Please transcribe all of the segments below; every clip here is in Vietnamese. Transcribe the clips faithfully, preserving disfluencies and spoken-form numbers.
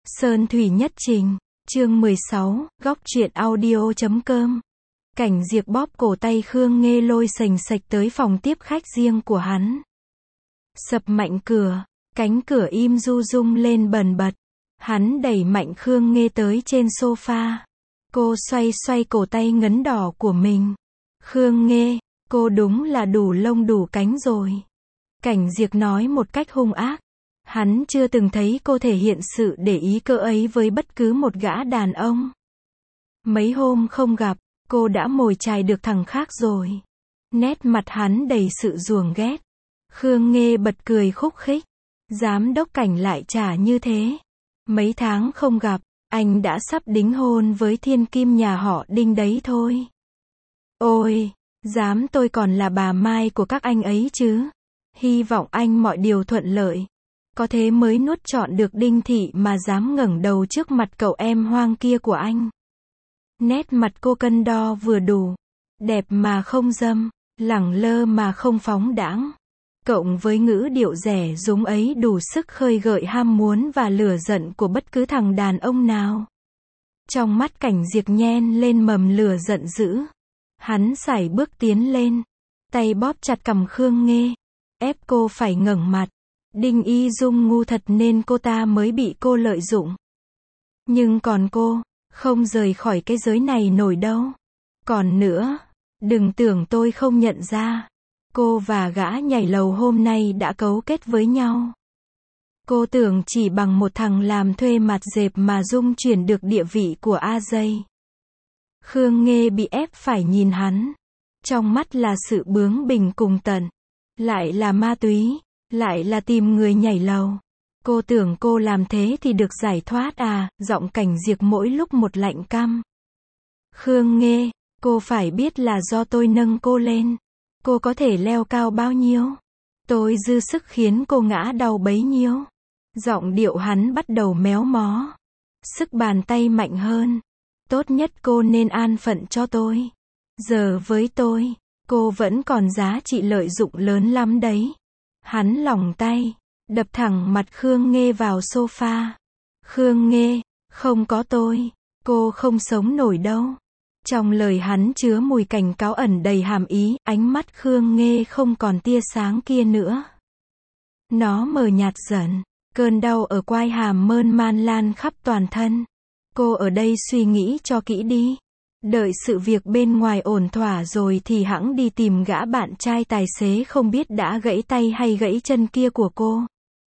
Sơn Thủy Nhất Trình, chương mười sáu, góc truyện audio chấm com. Cảnh Diệp bóp cổ tay Khương Nghê lôi sành sạch tới phòng tiếp khách riêng của hắn. Sập mạnh cửa, cánh cửa im du rung lên bần bật. Hắn đẩy mạnh Khương Nghê tới trên sofa. Cô xoay xoay cổ tay ngấn đỏ của mình. Khương Nghê, cô đúng là đủ lông đủ cánh rồi. Cảnh Diệp nói một cách hung ác. Hắn chưa từng thấy cô thể hiện sự để ý cỡ ấy với bất cứ một gã đàn ông. Mấy hôm không gặp, cô đã mồi chài được thằng khác rồi. Nét mặt hắn đầy sự ruồng ghét. Khương Nghê bật cười khúc khích. Giám đốc Cảnh lại trả như thế. Mấy tháng không gặp, anh đã sắp đính hôn với thiên kim nhà họ Đinh đấy thôi. Ôi, dám tôi còn là bà Mai của các anh ấy chứ. Hy vọng anh mọi điều thuận lợi. Có thế mới nuốt trọn được Đinh Thị mà dám ngẩng đầu trước mặt cậu em hoang kia của anh. Nét mặt cô cân đo vừa đủ. Đẹp mà không dâm, lẳng lơ mà không phóng đãng. Cộng với ngữ điệu rẻ rúng ấy đủ sức khơi gợi ham muốn và lửa giận của bất cứ thằng đàn ông nào. Trong mắt Cảnh Diệp nhen lên mầm lửa giận dữ. Hắn sải bước tiến lên. Tay bóp chặt cằm Khương Nghê. Ép cô phải ngẩng mặt. Đinh Y Dung ngu thật nên cô ta mới bị cô lợi dụng. Nhưng còn cô, không rời khỏi cái giới này nổi đâu. Còn nữa, đừng tưởng tôi không nhận ra. Cô và gã nhảy lầu hôm nay đã cấu kết với nhau. Cô tưởng chỉ bằng một thằng làm thuê mặt dẹp mà Dung chuyển được địa vị của A Dây. Khương Nghê bị ép phải nhìn hắn. Trong mắt là sự bướng bỉnh cùng tận. Lại là ma túy. Lại là tìm người nhảy lầu. Cô tưởng cô làm thế thì được giải thoát à, giọng Cảnh Diệp mỗi lúc một lạnh căm. Khương Nghê, cô phải biết là do tôi nâng cô lên. Cô có thể leo cao bao nhiêu? Tôi dư sức khiến cô ngã đau bấy nhiêu. Giọng điệu hắn bắt đầu méo mó. Sức bàn tay mạnh hơn. Tốt nhất cô nên an phận cho tôi. Giờ với tôi, cô vẫn còn giá trị lợi dụng lớn lắm đấy. Hắn lỏng tay, đập thẳng mặt Khương Nghê vào sofa. Khương Nghê, không có tôi, cô không sống nổi đâu. Trong lời hắn chứa mùi cảnh cáo ẩn đầy hàm ý, ánh mắt Khương Nghê không còn tia sáng kia nữa. Nó mờ nhạt dần, cơn đau ở quai hàm mơn man lan khắp toàn thân. Cô ở đây suy nghĩ cho kỹ đi. Đợi sự việc bên ngoài ổn thỏa rồi thì hẵng đi tìm gã bạn trai tài xế không biết đã gãy tay hay gãy chân kia của cô.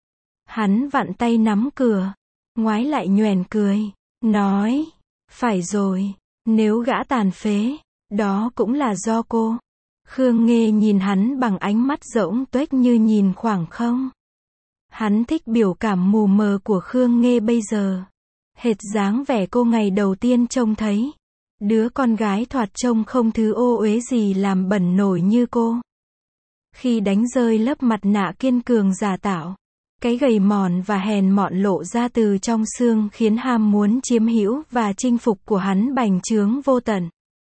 Hắn vặn tay nắm cửa, ngoái lại nhoẻn cười, nói, phải rồi, nếu gã tàn phế, đó cũng là do cô. Khương Nghê nhìn hắn bằng ánh mắt rỗng tuếch như nhìn khoảng không. Hắn thích biểu cảm mù mờ của Khương Nghê bây giờ. Hệt dáng vẻ cô ngày đầu tiên trông thấy. Đứa con gái thoạt trông không thứ ô uế gì làm bẩn nổi như cô. Khi đánh rơi lớp mặt nạ kiên cường giả tạo, cái gầy mòn và hèn mọn lộ ra từ trong xương khiến ham muốn chiếm hữu và chinh phục của hắn bành trướng vô tận.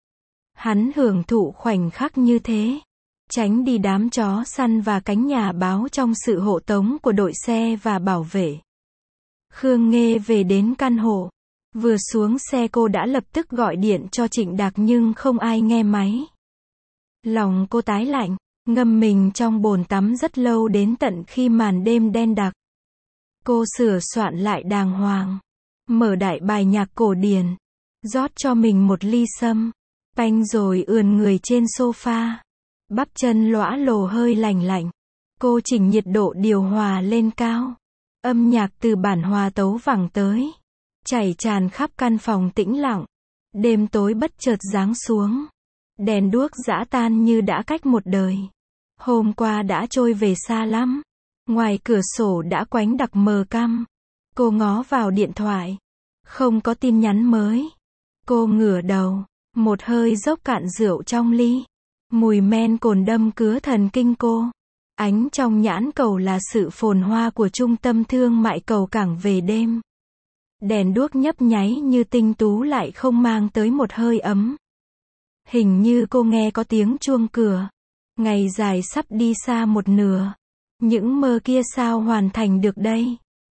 Hắn hưởng thụ khoảnh khắc như thế, tránh đi đám chó săn và cánh nhà báo trong sự hộ tống của đội xe và bảo vệ. Khương Nghê về đến căn hộ. Vừa xuống xe cô đã lập tức gọi điện cho Trịnh Đạc nhưng không ai nghe máy. Lòng cô tái lạnh, ngâm mình trong bồn tắm rất lâu đến tận khi màn đêm đen đặc. Cô sửa soạn lại đàng hoàng, mở đại bài nhạc cổ điển, rót cho mình một ly sâm, panh rồi ườn người trên sofa. Bắp chân lõa lồ hơi lành lạnh. Cô chỉnh nhiệt độ điều hòa lên cao. Âm nhạc từ bản hòa tấu vẳng tới. Chảy tràn khắp căn phòng tĩnh lặng. Đêm tối bất chợt giáng xuống. Đèn đuốc giã tan như đã cách một đời. Hôm qua đã trôi về xa lắm. Ngoài cửa sổ đã quánh đặc mờ căm. Cô ngó vào điện thoại. Không có tin nhắn mới. Cô ngửa đầu. Một hơi dốc cạn rượu trong ly. Mùi men cồn đâm cứa thần kinh cô. Ánh trong nhãn cầu là sự phồn hoa của trung tâm thương mại cầu cảng về đêm. Đèn đuốc nhấp nháy như tinh tú lại không mang tới một hơi ấm. Hình như cô nghe có tiếng chuông cửa. Ngày dài sắp đi xa một nửa. Những mơ kia sao hoàn thành được đây?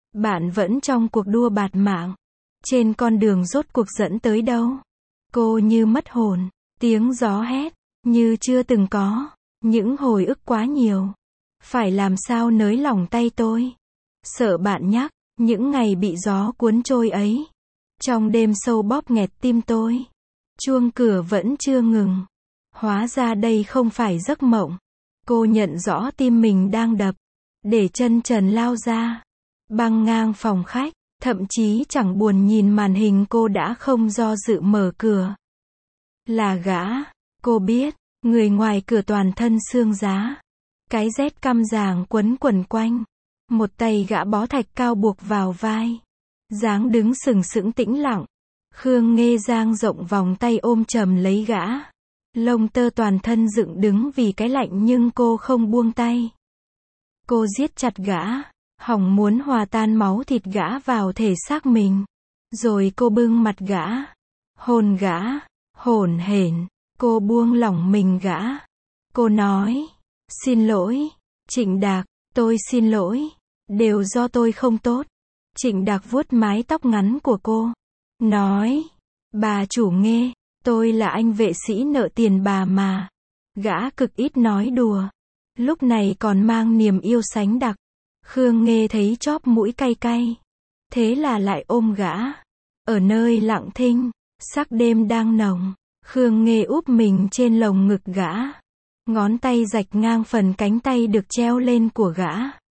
Bạn vẫn trong cuộc đua bạt mạng. Trên con đường rốt cuộc dẫn tới đâu? Cô như mất hồn. Tiếng gió hét. Như chưa từng có. Những hồi ức quá nhiều. Phải làm sao nới lỏng tay tôi? Sợ bạn nhắc. Những ngày bị gió cuốn trôi ấy. Trong đêm sâu bóp nghẹt tim tôi. Chuông cửa vẫn chưa ngừng. Hóa ra đây không phải giấc mộng. Cô nhận rõ tim mình đang đập. Để chân trần lao ra. Băng ngang phòng khách. Thậm chí chẳng buồn nhìn màn hình, cô đã không do dự mở cửa. Là gã. Cô biết. Người ngoài cửa toàn thân xương giá. Cái rét căm ràng quấn quẩn quanh. Một tay gã bó thạch cao buộc vào vai. Dáng đứng sừng sững tĩnh lặng. Khương Nghê dang rộng vòng tay ôm chầm lấy gã. Lông tơ toàn thân dựng đứng vì cái lạnh nhưng cô không buông tay. Cô giết chặt gã. Hỏng muốn hòa tan máu thịt gã vào thể xác mình. Rồi cô bưng mặt gã. Hôn gã. Hổn hển. Cô buông lỏng mình gã. Cô nói. Xin lỗi. Trịnh Đạc. Tôi xin lỗi. Đều do tôi không tốt. Trịnh Đạc vuốt mái tóc ngắn của cô. Nói. Bà chủ Nghê. Tôi là anh vệ sĩ nợ tiền bà mà. Gã cực ít nói đùa. Lúc này còn mang niềm yêu sánh đặc. Khương Nghê thấy chóp mũi cay cay. Thế là lại ôm gã. Ở nơi lặng thinh. Sắc đêm đang nồng. Khương Nghê úp mình trên lồng ngực gã. Ngón tay rạch ngang phần cánh tay được treo lên của gã.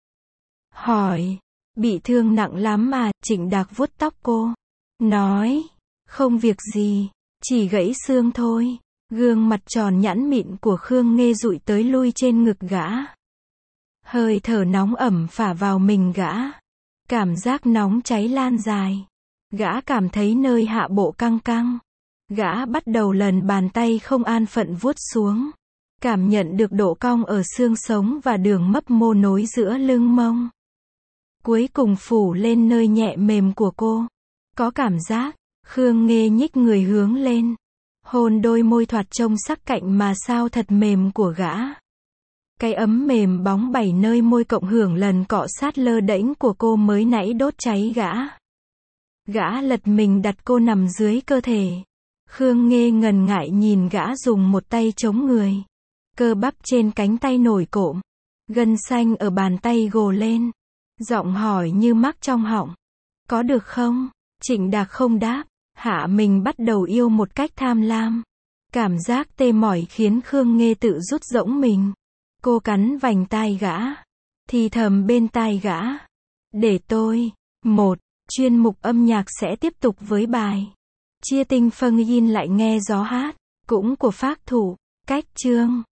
Hỏi. Bị thương nặng lắm mà? Trịnh Đạc vuốt tóc cô. Nói. Không việc gì. Chỉ gãy xương thôi. Gương mặt tròn nhẵn mịn của Khương Nghê dụi tới lui trên ngực gã. Hơi thở nóng ẩm phả vào mình gã. Cảm giác nóng cháy lan dài. Gã cảm thấy nơi hạ bộ căng căng. Gã bắt đầu lần bàn tay không an phận vuốt xuống. Cảm nhận được độ cong ở xương sống và đường mấp mô nối giữa lưng mông. Cuối cùng phủ lên nơi nhẹ mềm của cô. Có cảm giác. Khương Nghê nhích người hướng lên. Hôn đôi môi thoạt trông sắc cạnh mà sao thật mềm của gã. Cái ấm mềm bóng bảy nơi môi cộng hưởng lần cọ sát lơ đễnh của cô mới nãy đốt cháy gã. Gã lật mình đặt cô nằm dưới cơ thể. Khương Nghê ngần ngại nhìn gã dùng một tay chống người. Cơ bắp trên cánh tay nổi cộm. Gân xanh ở bàn tay gồ lên. Giọng hỏi như mắc trong họng. Có được không? Trịnh Đạc không đáp. Hạ mình bắt đầu yêu một cách tham lam. Cảm giác tê mỏi khiến Khương Nghê tự rút rỗng mình. Cô cắn vành tai gã. Thì thầm bên tai gã. Để tôi. Một. Chuyên mục âm nhạc sẽ tiếp tục với bài. Chia tinh phân yin lại nghe gió hát. Cũng của Phác Thủ. Cách chương.